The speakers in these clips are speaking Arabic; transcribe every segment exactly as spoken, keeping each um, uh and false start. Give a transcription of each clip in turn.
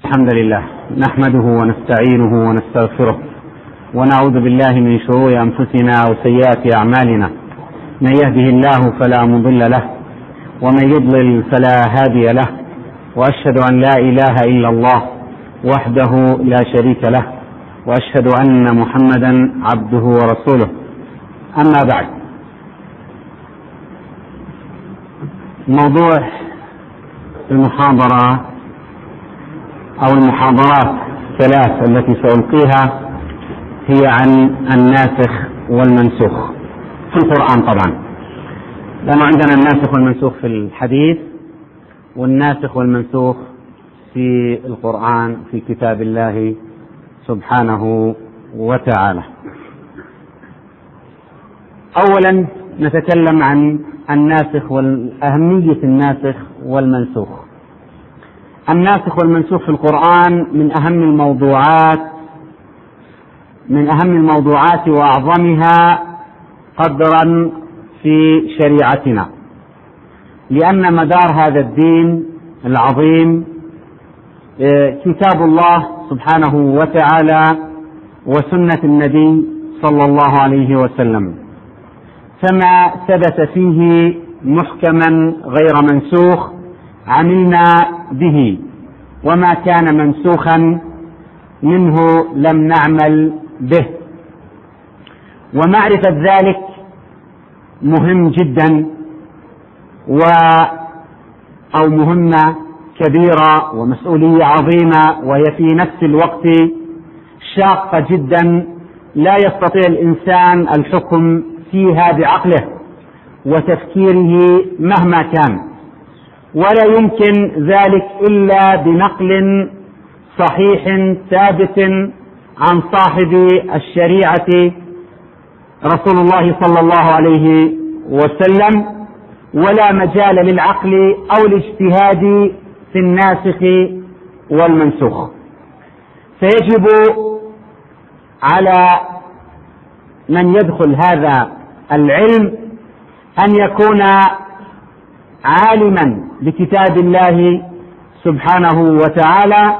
الحمد لله نحمده ونستعينه ونستغفره ونعوذ بالله من شرور أنفسنا وسيئات أعمالنا. من يهده الله فلا مضل له ومن يضلل فلا هادي له، وأشهد أن لا إله إلا الله وحده لا شريك له، وأشهد أن محمدا عبده ورسوله. أما بعد، موضوع المحاضرة أو المحاضرات الثلاث التي سألقيها هي عن الناسخ والمنسوخ في القرآن طبعا، لأنه عندنا الناسخ والمنسوخ في الحديث والناسخ والمنسوخ في القرآن في كتاب الله سبحانه وتعالى. أولا نتكلم عن الناسخ والأهمية الناسخ والمنسوخ. الناسخ والمنسوخ في القرآن من أهم الموضوعات من أهم الموضوعات وأعظمها قدرا في شريعتنا، لأن مدار هذا الدين العظيم كتاب الله سبحانه وتعالى وسنة النبي صلى الله عليه وسلم، فما ثبت فيه محكما غير منسوخ عملنا به، وما كان منسوخا منه لم نعمل به. ومعرفة ذلك مهم جدا و أو مهمة كبيرة ومسؤولية عظيمة، وهي في نفس الوقت شاقة جدا، لا يستطيع الإنسان الحكم فيها بعقله وتفكيره مهما كان، ولا يمكن ذلك إلا بنقل صحيح ثابت عن صاحب الشريعة رسول الله صلى الله عليه وسلم، ولا مجال للعقل أو الاجتهاد في الناسخ والمنسوخ. فيجب على من يدخل هذا العلم أن يكون عالما بكتاب الله سبحانه وتعالى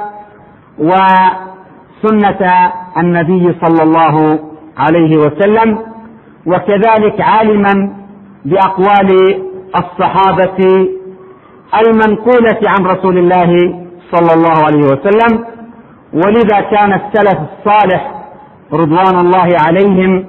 وسنة النبي صلى الله عليه وسلم، وكذلك عالما بأقوال الصحابة المنقولة عن رسول الله صلى الله عليه وسلم. ولذا كان السلف الصالح رضوان الله عليهم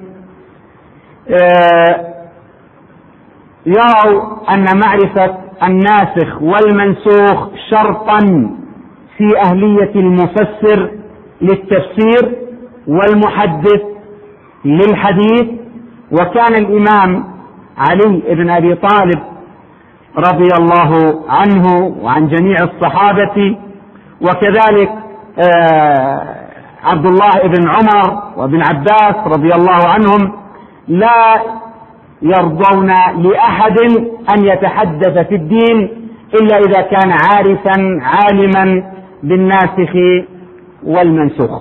يروا أن معرفة الناسخ والمنسوخ شرطا في أهلية المفسر للتفسير والمحدث للحديث. وكان الإمام علي بن أبي طالب رضي الله عنه وعن جميع الصحابة، وكذلك عبد الله بن عمر وابن عباس رضي الله عنهم، لا يرضون لأحد أن يتحدث في الدين إلا إذا كان عارفا عالما بالناسخ والمنسوخ.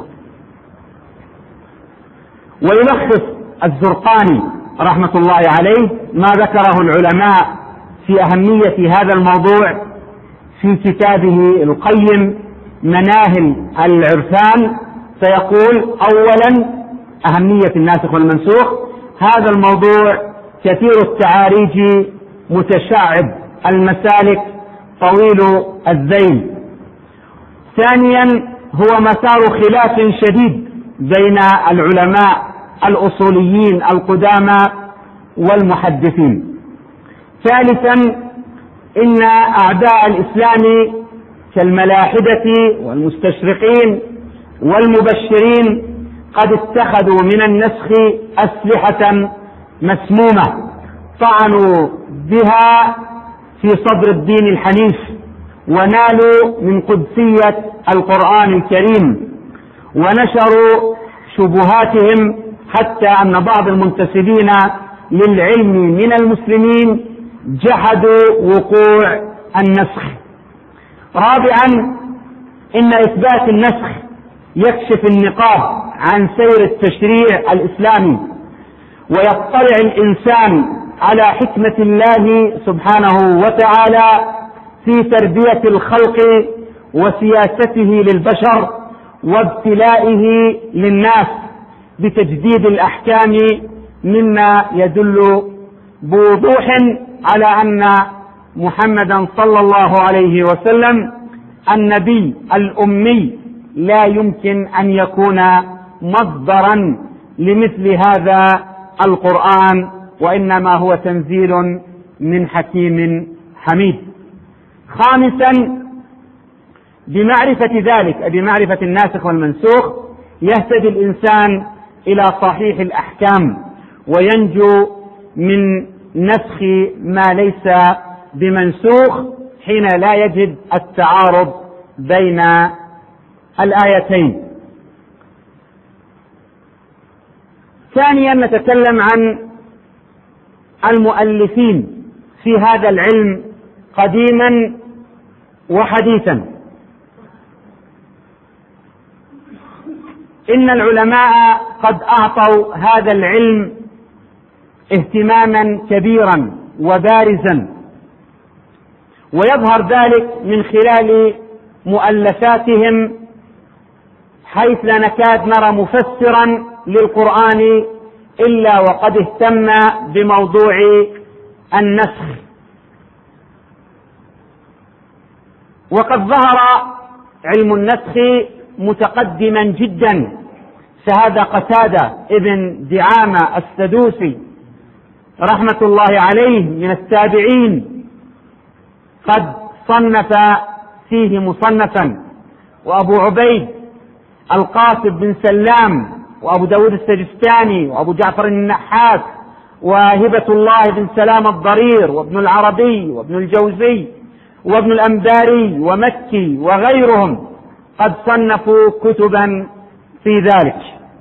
ويلخص الزرقاني رحمة الله عليه ما ذكره العلماء في أهمية هذا الموضوع في كتابه القيم مناهل العرفان، فيقول: أولا أهمية الناسخ والمنسوخ، هذا الموضوع كثير التعاريج متشعب المسالك طويل الذيل. ثانيا هو مسار خلاف شديد بين العلماء الأصوليين القدامى والمحدثين. ثالثا إن أعداء الإسلام كالملاحدة والمستشرقين والمبشرين قد اتخذوا من النسخ أسلحة مسمومة طعنوا بها في صدر الدين الحنيف، ونالوا من قدسية القرآن الكريم، ونشروا شبهاتهم حتى أن بعض المنتسبين للعلم من المسلمين جحدوا وقوع النسخ. رابعا إن إثبات النسخ يكشف النقاب عن سير التشريع الإسلامي، ويطلع الإنسان على حكمة الله سبحانه وتعالى في تربية الخلق وسياسته للبشر وابتلائه للناس بتجديد الأحكام، مما يدل بوضوح على أن محمدا صلى الله عليه وسلم النبي الأمي لا يمكن أن يكون مصدرا لمثل هذا القرآن، وإنما هو تنزيل من حكيم حميد. خامسا، بمعرفة ذلك، بمعرفة الناسخ والمنسوخ، يهتدي الإنسان إلى صحيح الأحكام وينجو من نسخ ما ليس بمنسوخ حين لا يجد التعارض بين الآيتين. ثانيا، نتكلم عن المؤلفين في هذا العلم قديما وحديثا. إن العلماء قد أعطوا هذا العلم اهتماما كبيرا وبارزا، ويظهر ذلك من خلال مؤلفاتهم، حيث لا نكاد نرى مفسرا للقرآن إلا وقد اهتم بموضوع النسخ. وقد ظهر علم النسخ متقدما جدا، فهذا قتادة ابن دعامة السدوسي رحمة الله عليه من التابعين قد صنف فيه مصنفا، وأبو عبيد القاسم بن سلام، وأبو داود السجستاني، وأبو جعفر النحاس، وهبة الله بن سلام الضرير، وابن العربي، وابن الجوزي، وابن الأنباري، ومكي، وغيرهم قد صنفوا كتبا في ذلك.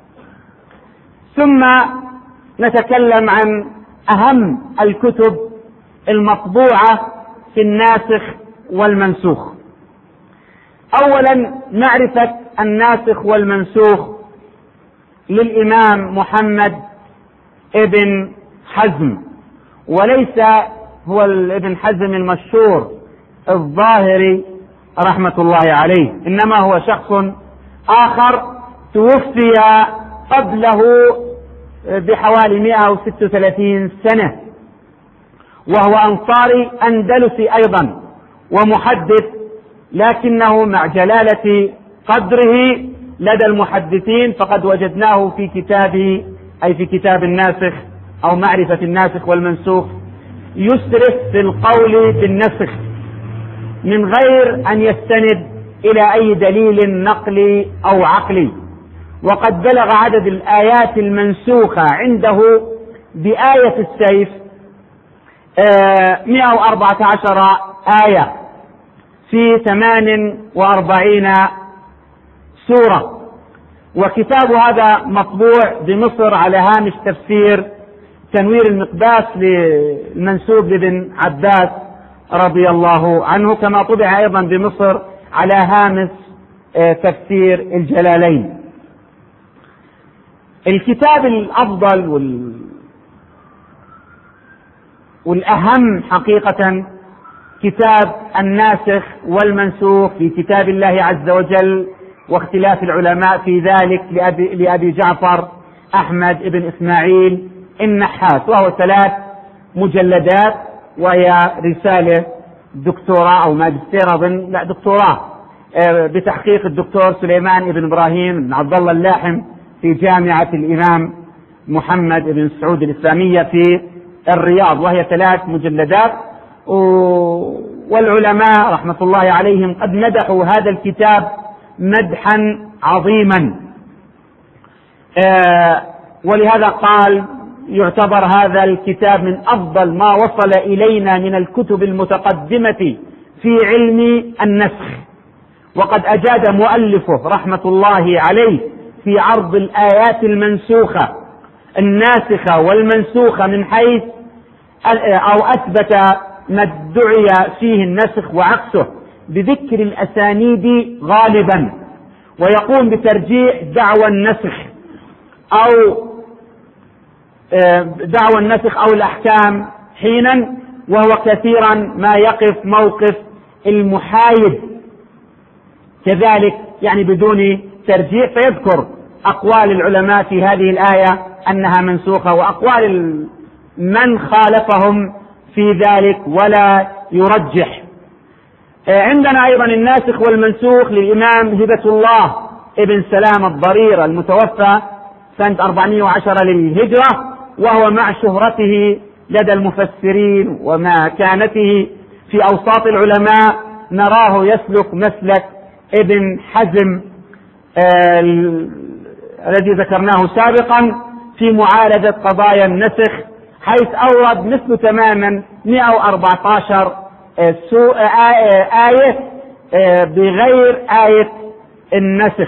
ثم نتكلم عن أهم الكتب المطبوعة في الناسخ والمنسوخ. أولا، معرفة الناسخ والمنسوخ للإمام محمد ابن حزم، وليس هو ابن حزم المشهور الظاهري رحمة الله عليه، إنما هو شخص آخر توفي قبله بحوالي مئة وستة وثلاثين سنة، وهو أنصاري أندلسي أيضا ومحدث، لكنه مع جلالة قدره لدى المحدثين فقد وجدناه في كتابه، أي في كتاب الناسخ أو معرفة الناسخ والمنسوخ، يسرف في القول بالنسخ من غير أن يستند إلى أي دليل نقلي أو عقلي. وقد بلغ عدد الآيات المنسوخة عنده بآية السيف مئة وأربعة عشر آية في ثمان وأربعين سورة. وكتاب هذا مطبوع بمصر على هامش تفسير تنوير المقباس للمنسوب لابن عباس رضي الله عنه، كما طبع أيضا بمصر على هامش تفسير الجلالين. الكتاب الأفضل وال... والأهم حقيقة كتاب الناسخ والمنسوخ في كتاب الله عز وجل، واختلاف العلماء في ذلك لأبي, لأبي جعفر أحمد بن إسماعيل النحاس، وهو ثلاث مجلدات، وهي رسالة دكتوراه أو ماجستير أظن، لا دكتوراه بتحقيق الدكتور سليمان بن إبراهيم بن عبد الله اللاحم في جامعة الإمام محمد بن سعود الإسلامية في الرياض، وهي ثلاث مجلدات. والعلماء رحمة الله عليهم قد مدحوا هذا الكتاب مدحا عظيما، ولهذا قال يعتبر هذا الكتاب من أفضل ما وصل إلينا من الكتب المتقدمة في علم النسخ. وقد أجاد مؤلفه رحمة الله عليه في عرض الآيات المنسوخة الناسخة والمنسوخة من حيث أو أثبت ما ادعي فيه النسخ وعكسه بذكر الأسانيد غالبا، ويقوم بترجيح دعوى النسخ أو دعوى النسخ أو الأحكام حينا، وهو كثيرا ما يقف موقف المحايد كذلك يعني بدون ترجيح، فيذكر أقوال العلماء في هذه الآية أنها منسوخة وأقوال من خالفهم في ذلك ولا يرجح. عندنا أيضا الناسخ والمنسوخ للإمام هبة الله ابن سلام الضرير المتوفى سنة أربعمائة وعشرة للهجرة، وهو مع شهرته لدى المفسرين ومكانته في أوساط العلماء نراه يسلك مسلك ابن حزم آه الذي ذكرناه سابقا في معالجة قضايا النسخ، حيث أورد مثل تماما مئة وأربعة عشر آية بغير آية النسخ.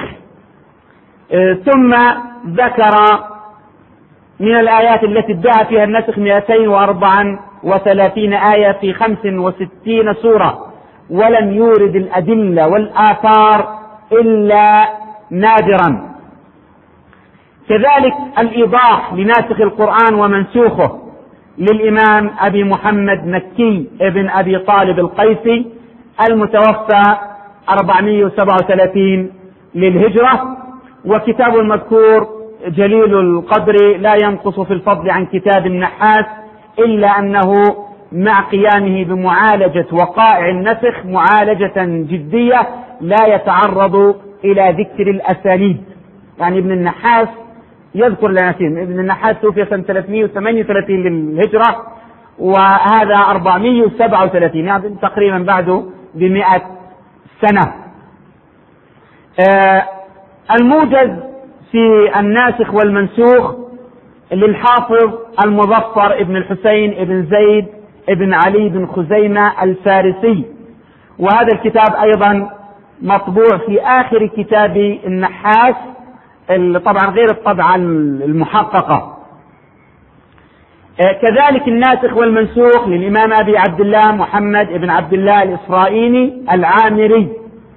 ثم ذكر من الآيات التي ادعى فيها النسخ مئتين وأربعة وثلاثين آية في خمس وستين سورة، ولم يورد الأدلة والآثار إلا نادرا. كذلك الإيضاح لناسخ القرآن ومنسوخه للإمام أبي محمد مكي ابن أبي طالب القيسي المتوفى أربعمائة وسبعة وثلاثين للهجرة، وكتاب المذكور جليل القدر لا ينقص في الفضل عن كتاب النحاس، إلا أنه مع قيامه بمعالجة وقائع النسخ معالجة جدية لا يتعرض إلى ذكر الأسانيد. يعني ابن النحاس يذكر لناسين، ابن النحاس توفي سنة ثلاثمائة وثمانية وثلاثين للهجرة وهذا أربعمائة وسبعة وثلاثين، يعني تقريبا بعده بمئة سنة. آه الموجز في الناسخ والمنسوخ للحافظ المظفر ابن الحسين ابن زيد ابن علي بن خزيمة الفارسي، وهذا الكتاب أيضا مطبوع في آخر كتاب النحاس، طبعا غير الطبعة المحققة. كذلك الناسخ والمنسوخ للإمام أبي عبد الله محمد ابن عبد الله الإسرائيلي العامري،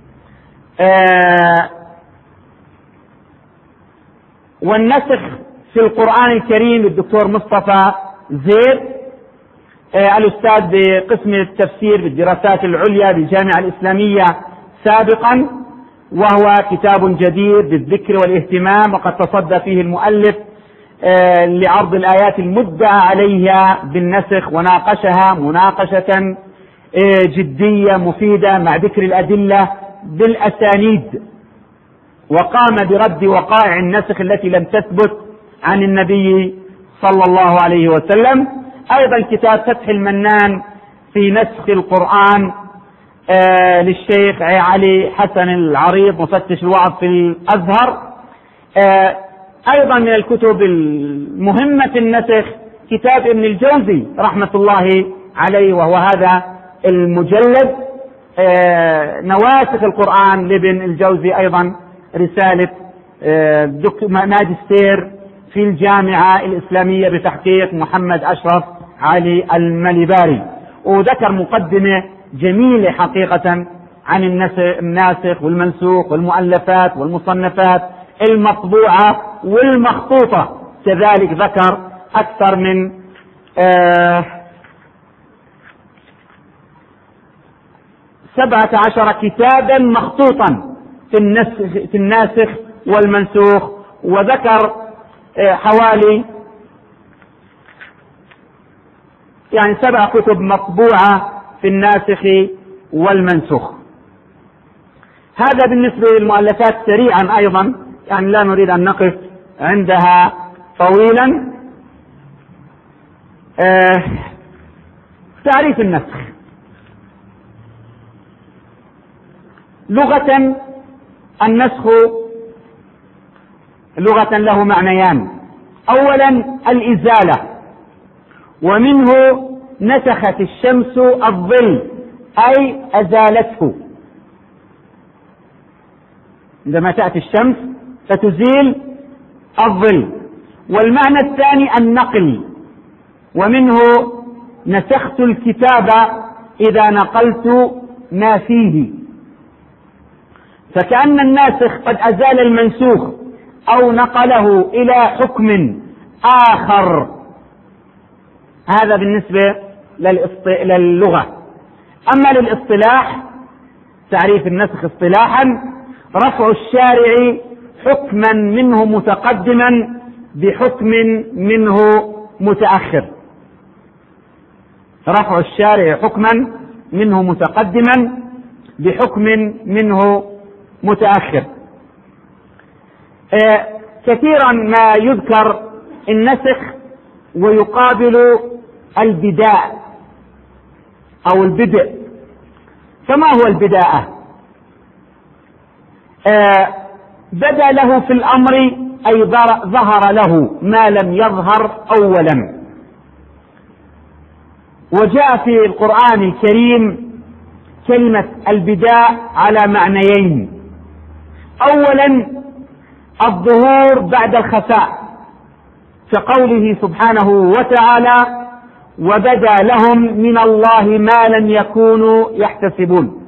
والنسخ في القرآن الكريم للدكتور مصطفى زيد الأستاذ بقسم التفسير بالدراسات العليا بالجامعة الإسلامية سابقا، وهو كتاب جدير بالذكر والاهتمام، وقد تصدى فيه المؤلف لعرض الآيات المدعى عليها بالنسخ وناقشها مناقشة جدية مفيدة مع ذكر الأدلة بالأسانيد، وقام برد وقائع النسخ التي لم تثبت عن النبي صلى الله عليه وسلم. أيضا كتاب فتح المنان في نسخ القرآن آه للشيخ علي حسن العريض مفتش الوعظ في الأزهر. آه أيضا من الكتب المهمة في النسخ كتاب ابن الجوزي رحمة الله عليه، وهو هذا المجلد آه نواسخ القرآن لابن الجوزي، أيضا رسالة آه ماجستير في الجامعة الإسلامية بتحقيق محمد أشرف علي المليباري، وذكر مقدمة جميلة حقيقة عن الناسخ والمنسوخ والمؤلفات والمصنفات المطبوعة والمخطوطة. كذلك ذكر أكثر من آه سبعة عشر كتابا مخطوطا في النسخ, في الناسخ والمنسوخ، وذكر آه حوالي يعني سبع كتب مطبوعة في الناسخ والمنسوخ. هذا بالنسبة للمؤلفات سريعا، أيضا يعني لا نريد أن نقف عندها طويلا. آه تعريف النسخ لغة. النسخ لغة له معنيان: أولا الإزالة، ومنه نسخت الشمس الظل أي أزالته، عندما تأتي الشمس فتزيل الظل. والمعنى الثاني النقل، ومنه نسخت الكتاب إذا نقلت ما فيه، فكأن الناسخ قد أزال المنسوخ أو نقله إلى حكم آخر. هذا بالنسبة للغة. أما للاصطلاح تعريف النسخ اصطلاحا: رفع الشارع حكما منه متقدما بحكم منه متأخر. رفع الشارع حكما منه متقدما بحكم منه متأخر. آه كثيرا ما يذكر النسخ ويقابل البداء أو البدء. فما هو البداءة؟ آه بدا له في الأمر أي ظهر له ما لم يظهر أولا. وجاء في القرآن الكريم كلمة البداء على معنيين: أولا الظهور بعد الخفاء، كقوله سبحانه وتعالى: وبدا لهم من الله ما لم يكونوا يحتسبون.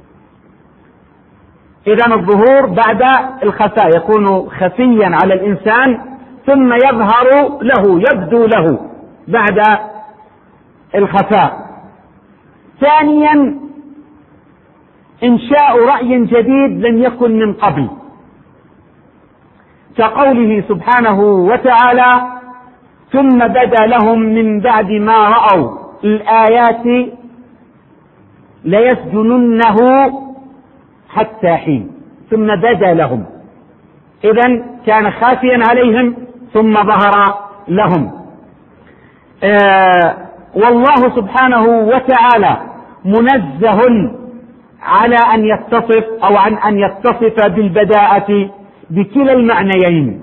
إذن الظهور بعد الخفاء، يكون خفيا على الإنسان ثم يظهر له، يبدو له بعد الخفاء. ثانيا إنشاء رأي جديد لم يكن من قبل، كقوله سبحانه وتعالى: ثم بدا لهم من بعد ما رأوا الآيات ليسجننه حتى حين. ثم بدا لهم، إذن كان خافيا عليهم ثم ظهر لهم. آه والله سبحانه وتعالى منزه على أن يتصف أو عن أن يتصف بالبداءة بكلا المعنيين.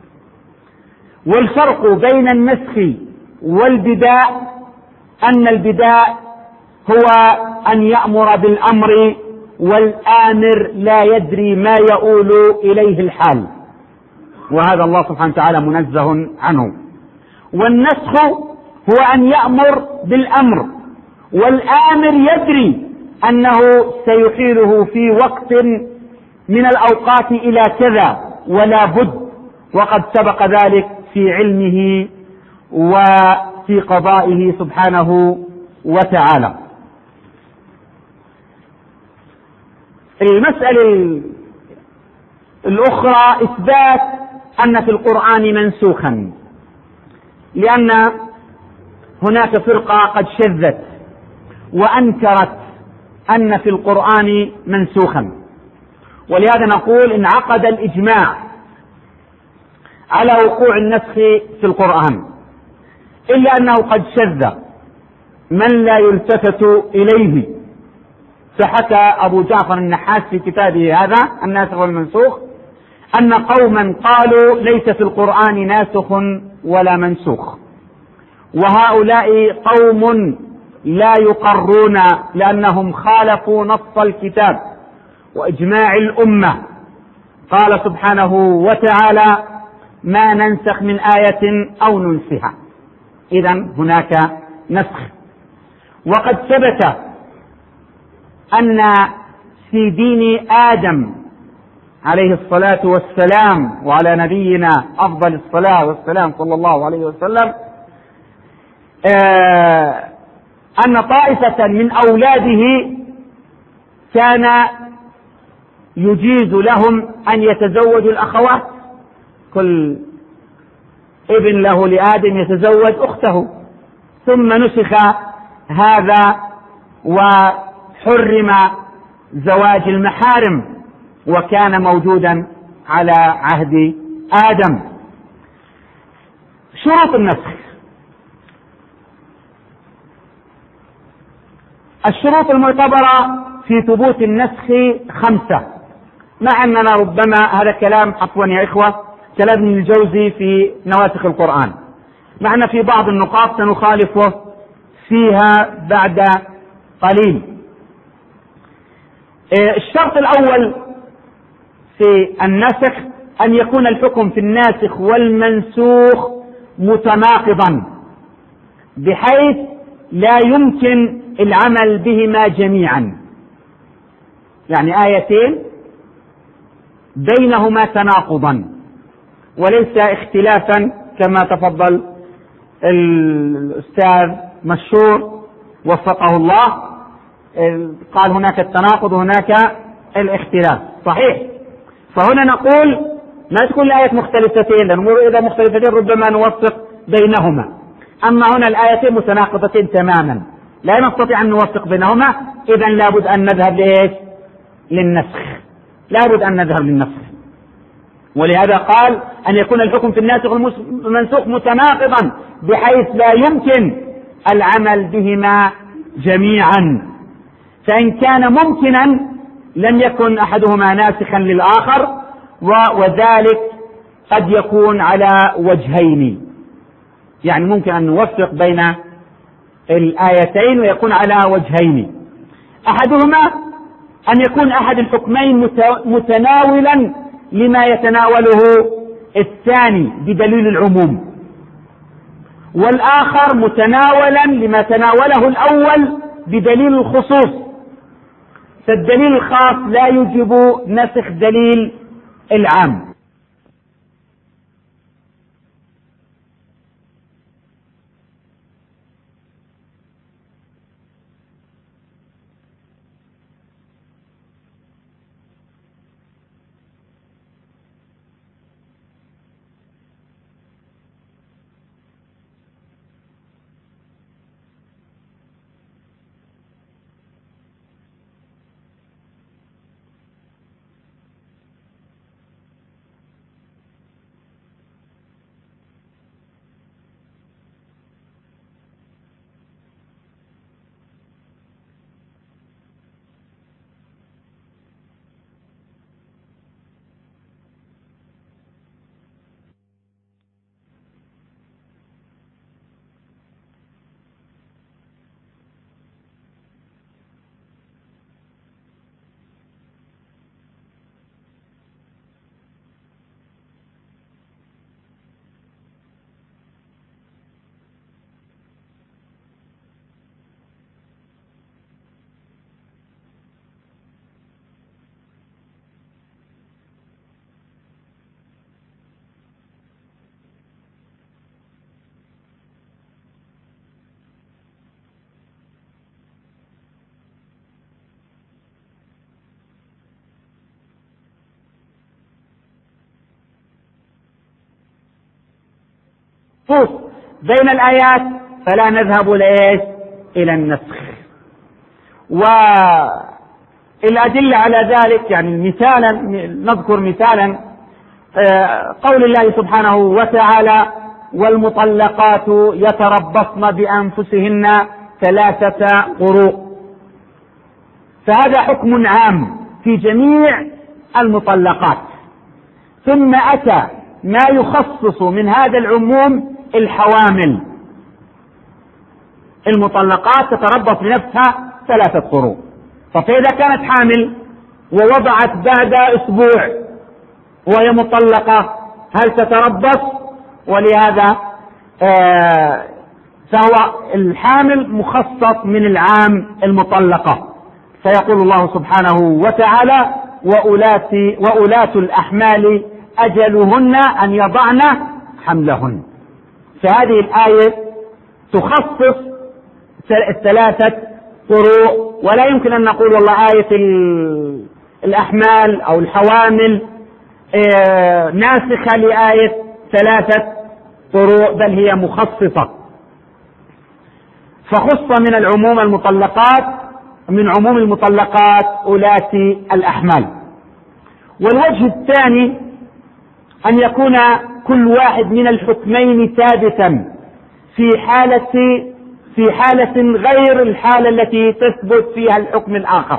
والفرق بين النسخ والبداء أن البداء هو أن يأمر بالأمر والآمر لا يدري ما يؤول إليه الحال، وهذا الله سبحانه وتعالى منزه عنه. والنسخ هو أن يأمر بالأمر والآمر يدري أنه سيحيله في وقت من الأوقات إلى كذا ولا بد، وقد سبق ذلك في علمه وفي قضائه سبحانه وتعالى. المسألة الأخرى إثبات أن في القرآن منسوخا، لأن هناك فرقة قد شذت وأنكرت أن في القرآن منسوخا، ولهذا نقول انعقد الإجماع على وقوع النسخ في القرآن، إلا أنه قد شذ من لا يلتفت إليه. فحكى أبو جعفر النحاس في كتابه هذا الناسخ والمنسوخ أن قوما قالوا ليس في القرآن ناسخ ولا منسوخ، وهؤلاء قوم لا يقرون لأنهم خالفوا نص الكتاب وإجماع الأمة. قال سبحانه وتعالى: ما ننسخ من آية أو ننسها. إذن هناك نسخ. وقد ثبت أن في دين آدم عليه الصلاة والسلام وعلى نبينا أفضل الصلاة والسلام صلى الله عليه وسلم آه أن طائفة من أولاده كان يجيز لهم أن يتزوجوا الأخوات، كل ابن له لآدم يتزوج أخته، ثم نسخ هذا وحرم زواج المحارم، وكان موجودا على عهد آدم. شروط النسخ: الشروط المعتبرة في ثبوت النسخ خمسة، مع أننا ربما هذا كلام عفوا يا إخوة كلام ابن الجوزي في نواسخ القرآن، مع أن في بعض النقاط سنخالفه فيها بعد قليل. الشرط الأول في النسخ أن يكون الحكم في الناسخ والمنسوخ متناقضا، بحيث لا يمكن العمل بهما جميعا، يعني آيتين بينهما تناقضا وليس اختلافا كما تفضل الأستاذ مشهور وفقه الله، قال هناك التناقض وهناك الاختلاف، صحيح. فهنا نقول ما تكون الآيات مختلفتين، لأن إذا مختلفتين ربما نوفق بينهما، أما هنا الآيتين متناقضتين تماما لا نستطيع أن نوفق بينهما، إذن لابد أن نذهب لإيش؟ للنسخ، لابد أن نذهب للنسخ. ولهذا قال أن يكون الحكم في الناسخ والمنسوخ متناقضا بحيث لا يمكن العمل بهما جميعا، فإن كان ممكنا لم يكن أحدهما ناسخا للآخر، وذلك قد يكون على وجهين، يعني ممكن أن نوفق بين الآيتين ويكون على وجهين. أحدهما أن يكون أحد الحكمين متناولا لما يتناوله الثاني بدليل العموم، والآخر متناولا لما تناوله الأول بدليل الخصوص، فالدليل الخاص لا يوجب نسخ دليل العام. فوق بين الآيات فلا نذهب لإيش؟ إلى النسخ. والأدلة على ذلك يعني مثالا نذكر مثالا قول الله سبحانه وتعالى: والمطلقات يتربصن بأنفسهن ثلاثة قروء. فهذا حكم عام في جميع المطلقات، ثم أتى ما يخصص من هذا العموم الحوامل. المطلقات تتربص بنفسها ثلاثة قروء، فإذا كانت حامل ووضعت بعد أسبوع وهي مطلقة هل تتربص؟ ولهذا آه فهو الحامل مخصص من العام المطلقة، فيقول الله سبحانه وتعالى: وأولات, وأولات الأحمال أجلهن أن يضعن حملهن. فهذه الآية تخصص الثلاثة قروء، ولا يمكن أن نقول والله آية الأحمال أو الحوامل ناسخة لآية ثلاثة قروء، بل هي مخصصة. فخص من العموم المطلقات من عموم المطلقات أولات الأحمال. والوجه الثاني أن يكون كل واحد من الحكمين ثابتا في حالة في حالة غير الحالة التي تثبت فيها الحكم الآخر.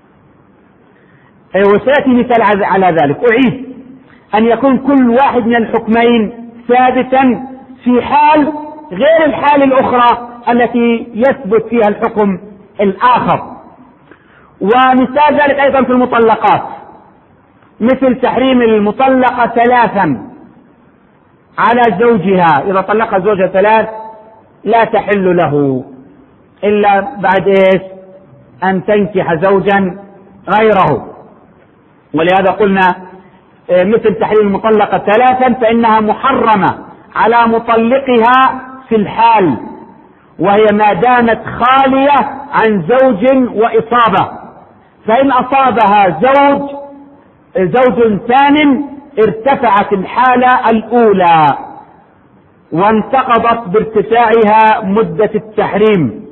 وسيأتي مثال على ذلك. أعيد: أن يكون كل واحد من الحكمين ثابتا في حال غير الحال الأخرى التي يثبت فيها الحكم الآخر. ومثال ذلك أيضا في المطلقات، مثل تحريم المطلقة ثلاثا على زوجها، إذا طلق زوجها ثلاث لا تحل له إلا بعد إيش؟ أن تنكح زوجا غيره. ولهذا قلنا مثل تحريم المطلقة ثلاثا فإنها محرمة على مطلقها في الحال، وهي ما دامت خالية عن زوج وإصابة، فإن أصابها زوج زوج ثان ارتفعت الحالة الأولى وانتقضت بارتفاعها مدة التحريم،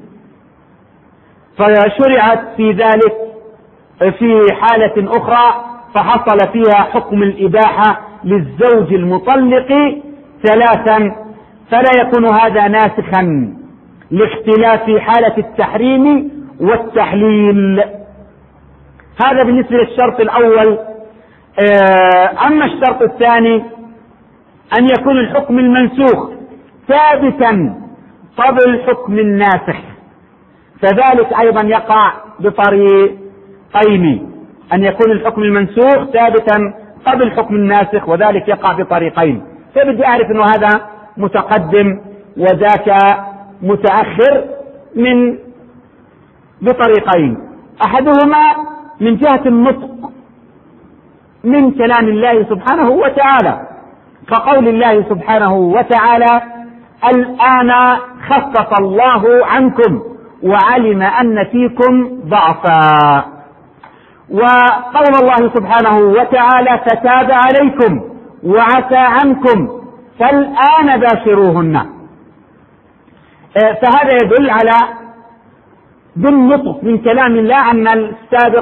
فشرعت في ذلك في حالة أخرى فحصل فيها حكم الإباحة للزوج المطلق ثلاثا، فلا يكون هذا ناسخا لاختلاف حالة التحريم والتحليل. هذا بالنسبة للشرط الأول. أما الشرط الثاني أن يكون الحكم المنسوخ ثابتا قبل الحكم الناسخ، فذلك أيضا يقع بطريقين، أن يكون الحكم المنسوخ ثابتا قبل الحكم الناسخ، وذلك يقع بطريقين. فبدي أعرف أنه هذا متقدم وذاك متأخر من بطريقين. أحدهما من جهة النطق من كلام الله سبحانه وتعالى، كقول الله سبحانه وتعالى: الآن خفف الله عنكم وعلم أن فيكم ضعفا، وقول الله سبحانه وتعالى: فتاب عليكم وعفى عنكم فالآن باشروهن. فهذا يدل على بالنطق من كلام الله أن السابق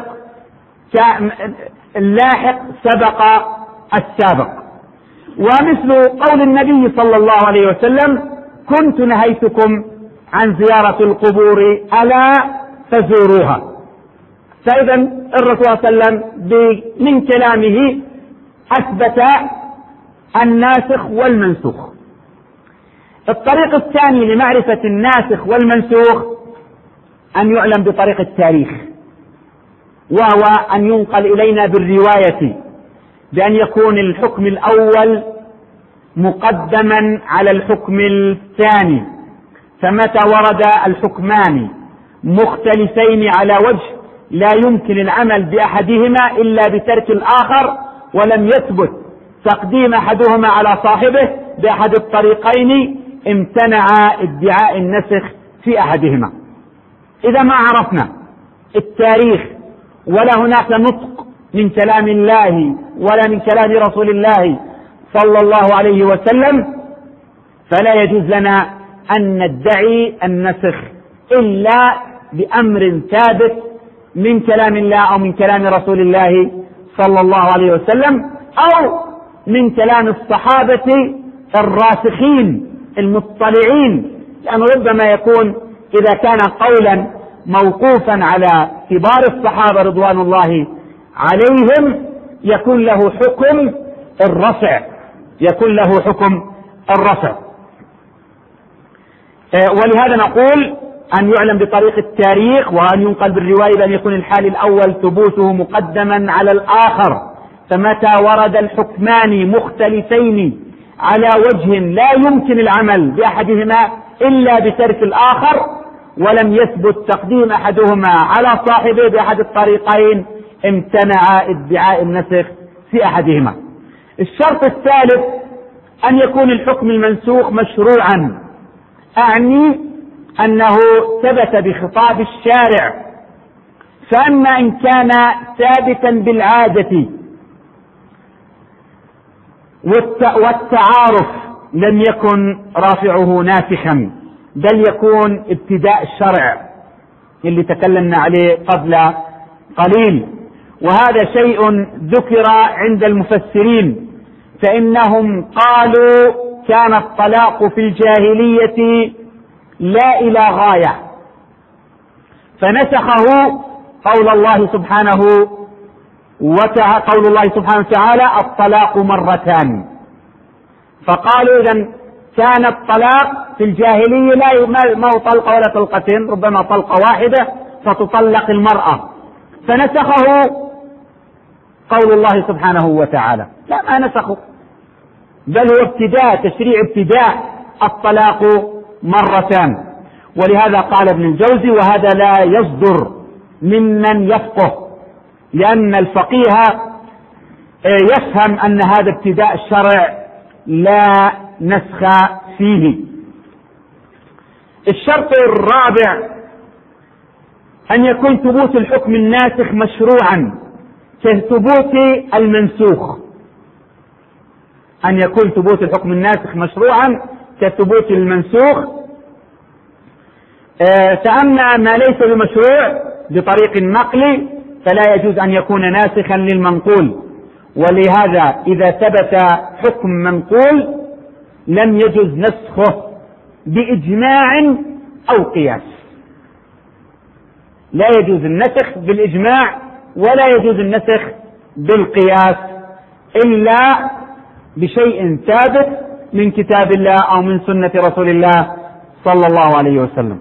اللاحق سبق السابق. ومثل قول النبي صلى الله عليه وسلم: كنت نهيتكم عن زيارة القبور ألا فزوروها. فإذا الرسول صلى الله عليه وسلم من كلامه أثبت الناسخ والمنسوخ. الطريق الثاني لمعرفة الناسخ والمنسوخ أن يعلم بطريق التاريخ، وهو أن ينقل إلينا بالرواية بأن يكون الحكم الأول مقدما على الحكم الثاني، فمتى ورد الحكمان مختلفين على وجه لا يمكن العمل بأحدهما إلا بترك الآخر، ولم يثبت تقديم أحدهما على صاحبه بأحد الطريقين، امتنع ادعاء النسخ في أحدهما. إذا ما عرفنا التاريخ ولا هناك نطق من كلام الله ولا من كلام رسول الله صلى الله عليه وسلم، فلا يجوز لنا أن ندعي النسخ إلا بأمر ثابت من كلام الله أو من كلام رسول الله صلى الله عليه وسلم، أو من كلام الصحابة الراسخين المطلعين، لأنه ربما يكون إذا كان قولا موقوفا على كبار الصحابة رضوان الله عليهم يكون له حكم الرفع يكون له حكم الرفع ولهذا نقول أن يعلم بطريق التاريخ، وأن ينقل بالرواية بأن يكون الحال الأول ثبوته مقدما على الآخر، فمتى ورد الحكمان مختلفين على وجه لا يمكن العمل بأحدهما إلا بترك الآخر، ولم يثبت تقديم أحدهما على صاحبه بأحد الطريقين، امتنع ادعاء النسخ في أحدهما. الشرط الثالث أن يكون الحكم المنسوخ مشروعا، أعني أنه ثبت بخطاب الشارع، فأما إن كان ثابتا بالعادة والتعارف لم يكن رافعه ناسخا، بل يكون ابتداء الشرع اللي تكلمنا عليه قبل قليل، وهذا شيء ذكر عند المفسرين، فإنهم قالوا كان الطلاق في الجاهلية لا إلى غاية، فنسخه قول الله سبحانه وتعالى قول الله سبحانه وتعالى الطلاق مرتان، فقالوا إذن كان الطلاق في الجاهلية لا ما هو طلقة ولا طلقتين، ربما طلقة واحدة فتطلق المرأة، فنسخه قول الله سبحانه وتعالى. لا، ما نسخه، بل هو ابتداء تشريع ابتداء الطلاق مرتان. ولهذا قال ابن الجوزي: وهذا لا يصدر ممن يفقه، لأن الفقيه يفهم أن هذا ابتداء الشرع لا نسخ فيه. الشرط الرابع أن يكون ثبوت الحكم الناسخ مشروعا كثبوت المنسوخ، أن يكون ثبوت الحكم الناسخ مشروعا كثبوت المنسوخ. فأما ما ليس بمشروع بطريق النقل فلا يجوز أن يكون ناسخا للمنقول، ولهذا إذا ثبت حكم منقول لم يجوز نسخه بإجماع أو قياس، لا يجوز النسخ بالإجماع ولا يجوز النسخ بالقياس إلا بشيء ثابت من كتاب الله أو من سنة رسول الله صلى الله عليه وسلم.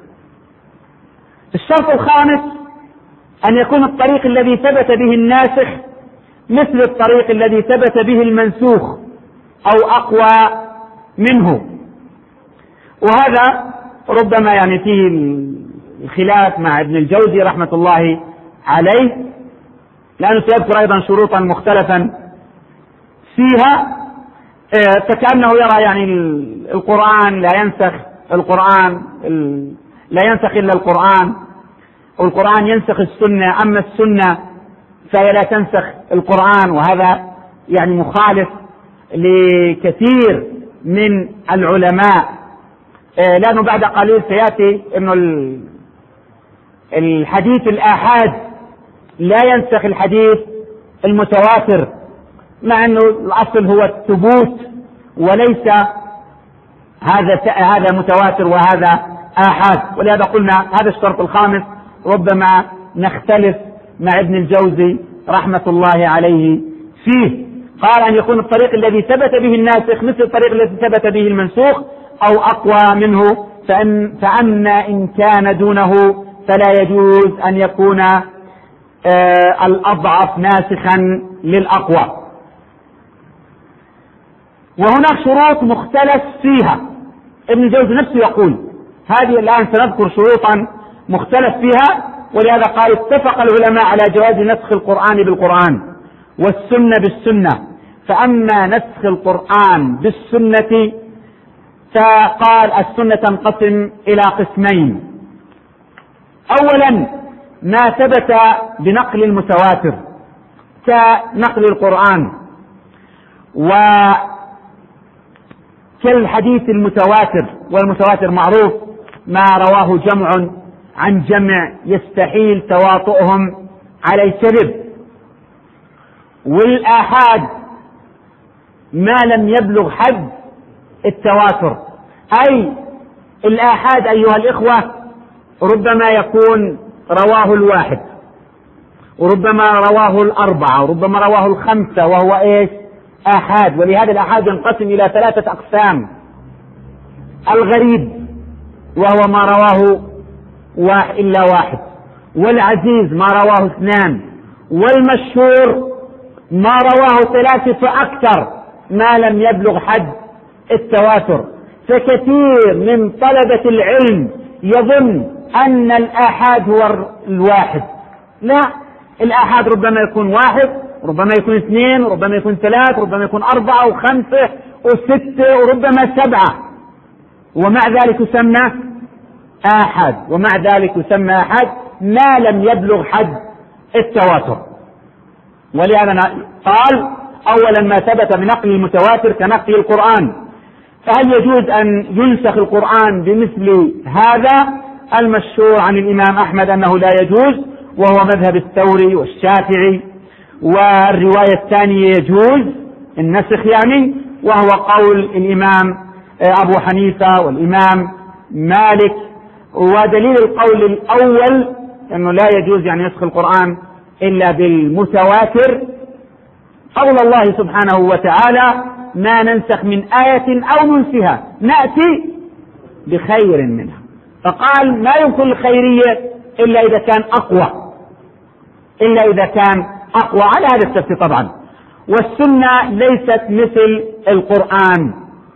الشرط الخامس أن يكون الطريق الذي ثبت به الناسخ مثل الطريق الذي ثبت به المنسوخ أو أقوى منه، وهذا ربما يعني فيه الخلاف مع ابن الجوزي رحمة الله عليه، لأنه سيذكر أيضا شروطا مختلفا فيها، فكأنه يرى يعني القرآن لا ينسخ القرآن لا ينسخ إلا القرآن، والقرآن ينسخ السنة، أما السنة فهي لا تنسخ القرآن، وهذا يعني مخالف لكثير من العلماء، لأنه بعد قليل سيأتي أنه الحديث الآحاد لا ينسخ الحديث المتواتر، مع أنه الأصل هو الثبوت وليس هذا هذا متواتر وهذا آحاد. ولهذا قلنا هذا الشرط الخامس ربما نختلف مع ابن الجوزي رحمة الله عليه فيه. قال أن يكون الطريق الذي ثبت به الناسخ مثل الطريق الذي ثبت به المنسوخ أو أقوى منه، فأن فأما إن كان دونه فلا يجوز أن يكون آه الأضعف ناسخا للأقوى. وهناك شروط مختلف فيها، ابن الجوزي نفسه يقول هذه الآن سنذكر شروطا مختلف فيها، ولهذا قال اتفق العلماء على جواز نسخ القرآن بالقرآن والسنة بالسنة، فأما نسخ القرآن بالسنة فقال السنة تنقسم إلى قسمين. أولا ما ثبت بنقل المتواتر كنقل القرآن، وكالحديث المتواتر، والمتواتر معروف ما رواه جمع عن جمع يستحيل تواطؤهم على الكذب. والآحاد ما لم يبلغ حد التواتر، أي الآحاد أيها الإخوة ربما يكون رواه الواحد، وربما رواه الأربعة، وربما رواه الخمسة، وهو إيش؟ آحاد. ولهذا الآحاد ينقسم إلى ثلاثة أقسام: الغريب وهو ما رواه واحد إلا واحد، والعزيز ما رواه اثنان، والمشهور ما رواه ثلاثة فأكثر ما لم يبلغ حد التواتر. فكثير من طلبة العلم يظن أن الآحاد هو الواحد، لا، الآحاد ربما يكون واحد، ربما يكون اثنين، ربما يكون ثلاث، ربما يكون أربعة وخمسة وستة وربما سبعة، ومع ذلك يسمى آحاد، ومع ذلك يسمى آحاد ما لم يبلغ حد التواتر. ولهذا قال أولا ما ثبت بنقل المتواتر كنقل القرآن. فهل يجوز أن ينسخ القرآن بمثل هذا؟ المشهور عن الإمام أحمد أنه لا يجوز، وهو مذهب الثوري والشافعي، والرواية الثانية يجوز النسخ يعني، وهو قول الإمام أبو حنيفة والإمام مالك. ودليل القول الأول أنه لا يجوز يعني نسخ القرآن إلا بالمتواتر قول الله سبحانه وتعالى: ما ننسخ من آية أو ننسها نأتي بخير منها. فقال ما يمكن الخيرية إلا إذا كان أقوى، إلا إذا كان أقوى على هذا التفسير طبعا. والسنة ليست مثل القرآن.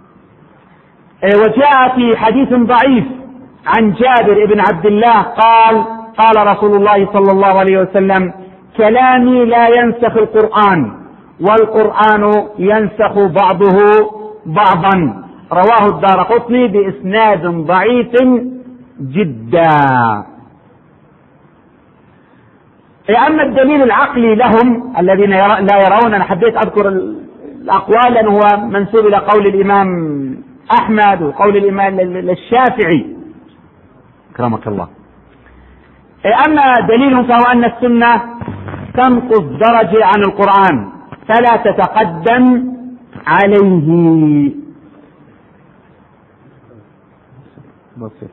وجاء في حديث ضعيف عن جابر بن عبد الله قال: قال رسول الله صلى الله عليه وسلم: كلامي لا ينسخ القرآن، والقرآن ينسخ بعضه بعضا. رواه الدارقطني بإسناد ضعيف جدا. أما الدليل العقلي لهم الذين لا يرون، أنا حبيت أذكر الأقوال لأنه هو منسوب إلى قول الإمام أحمد وقول الإمام الشافعي كرمك الله. أما دليلهم فهو أن السنة تنقص درجة عن القرآن فلا تتقدم عليه. بصير.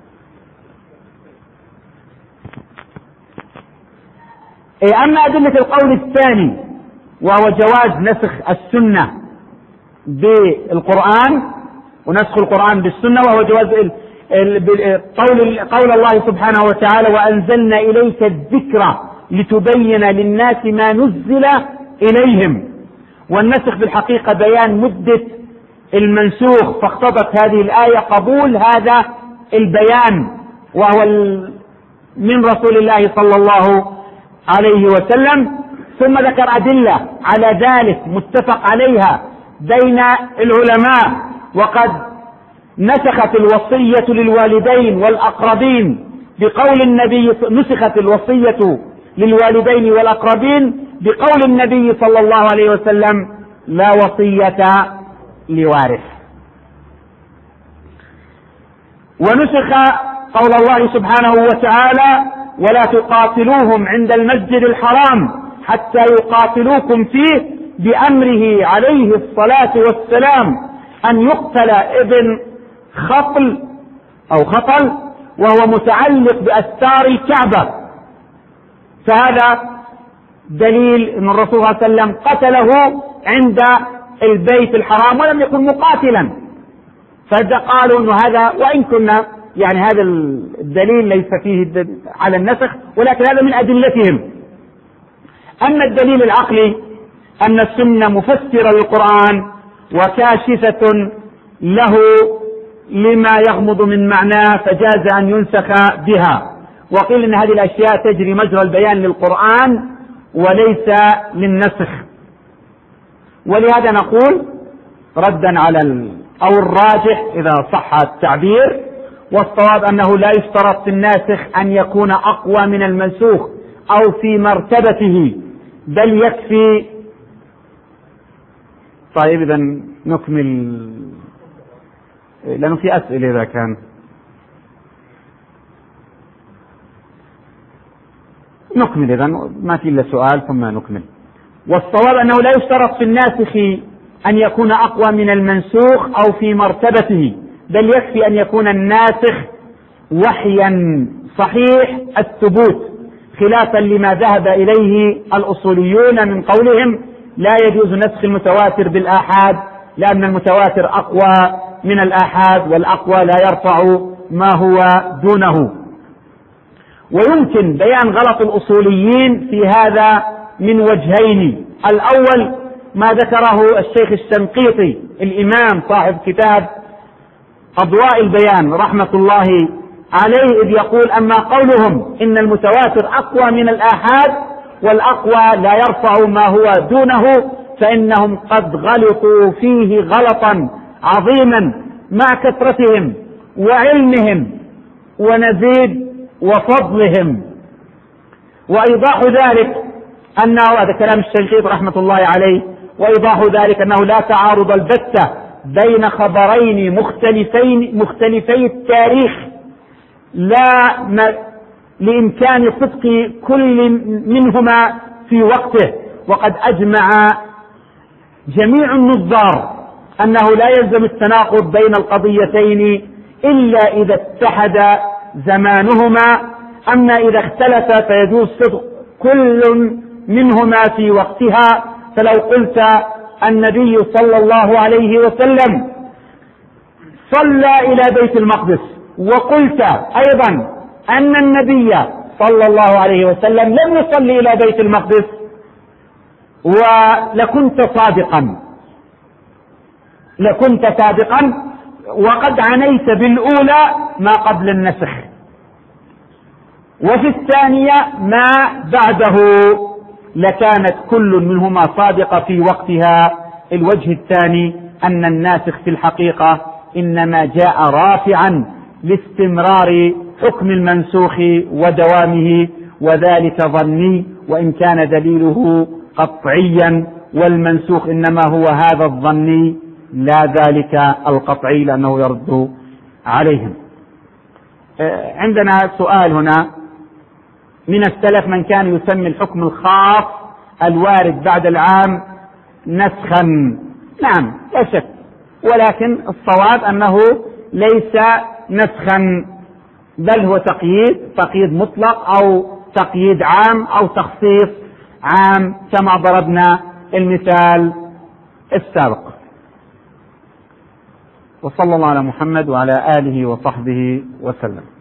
أما أدلة القول الثاني وهو جواز نسخ السنة بالقرآن ونسخ القرآن بالسنة، وهو جواز قول قول الله سبحانه وتعالى: وأنزلنا إليك الذكر لتبين للناس ما نزل إليهم. والنسخ بالحقيقة بيان مدة المنسوخ، فاقتضت هذه الآية قبول هذا البيان وهو من رسول الله صلى الله عليه وسلم. ثم ذكر أدلة على ذلك متفق عليها بين العلماء، وقد نسخت الوصية للوالدين والأقربين بقول النبي نسخت الوصية للوالدين والأقربين بقول النبي صلى الله عليه وسلم: لا وصية لوارث. ونسخ قول الله سبحانه وتعالى: ولا تقاتلوهم عند المسجد الحرام حتى يقاتلوكم فيه، بأمره عليه الصلاة والسلام أن يقتل ابن خطل أو خطل وهو متعلق بأستار الكعبة. فهذا دليل أن الرسول صلى الله عليه وسلم قتله عند البيت الحرام ولم يكن مقاتلا. فقالوا أن هذا، وإن كنا يعني هذا الدليل ليس فيه على النسخ، ولكن هذا من أدلتهم. أما الدليل العقلي أن السنة مفسرة للقرآن وكاشفة له لما يغمض من معناه، فجاز أن ينسخ بها. وقيل أن هذه الأشياء تجري مجرى البيان للقرآن وليس للنسخ. ولهذا نقول ردا على أو الراجح إذا صح التعبير، والصواب أنه لا يشترط في الناسخ أن يكون أقوى من المنسوخ أو في مرتبته، بل يكفي. طيب إذا نكمل لأنه في أسئلة إذا كان نكمل إذا ما في إلا سؤال ثم نكمل. والصواب أنه لا يشترط في الناسخ أن يكون أقوى من المنسوخ أو في مرتبته، بل يكفي أن يكون الناسخ وحيا صحيح الثبوت، خلافا لما ذهب إليه الأصوليون من قولهم لا يجوز نسخ المتواتر بالآحاد لأن المتواتر أقوى من الآحاد، والأقوى لا يرفع ما هو دونه. ويمكن بيان غلط الأصوليين في هذا من وجهين: الأول ما ذكره الشيخ الشنقيطي الإمام صاحب كتاب أضواء البيان رحمة الله عليه، إذ يقول: أما قولهم إن المتواتر أقوى من الآحاد والأقوى لا يرفع ما هو دونه، فإنهم قد غلطوا فيه غلطا عظيما مع كثرتهم وعلمهم ونزيد وفضلهم. وإيضاح ذلك أنه، هذا كلام الشنقيط رحمة الله عليه، وإيضاح ذلك أنه لا تعارض البتة بين خبرين مختلفين مختلفي التاريخ لا لإمكان صدق كل منهما في وقته. وقد أجمع جميع النظار أنه لا يلزم التناقض بين القضيتين إلا إذا اتحد زمانهما، أما إذا اختلف فيجوز صدق كل منهما في وقتها. فلو قلت النبي صلى الله عليه وسلم صلى إلى بيت المقدس، وقلت أيضا أن النبي صلى الله عليه وسلم لم يصلي إلى بيت المقدس، ولكنت صادقا لكنت صادقا وقد عنيت بالأولى ما قبل النسخ، وفي الثانية ما بعده، لكانت كل منهما صادقة في وقتها. الوجه الثاني أن الناسخ في الحقيقة إنما جاء رافعا لاستمرار حكم المنسوخ ودوامه، وذلك ظني وإن كان دليله قطعيا، والمنسوخ إنما هو هذا الظني لا ذلك القطعي، لأنه يرد عليهم. عندنا سؤال هنا من السلف من كان يسمي الحكم الخاص الوارد بعد العام نسخا. نعم لا شك، ولكن الصواب أنه ليس نسخا، بل هو تقييد تقييد مطلق أو تقييد عام أو تخصيص عام كما ضربنا المثال السابق. وصلى الله على محمد وعلى آله وصحبه وسلم.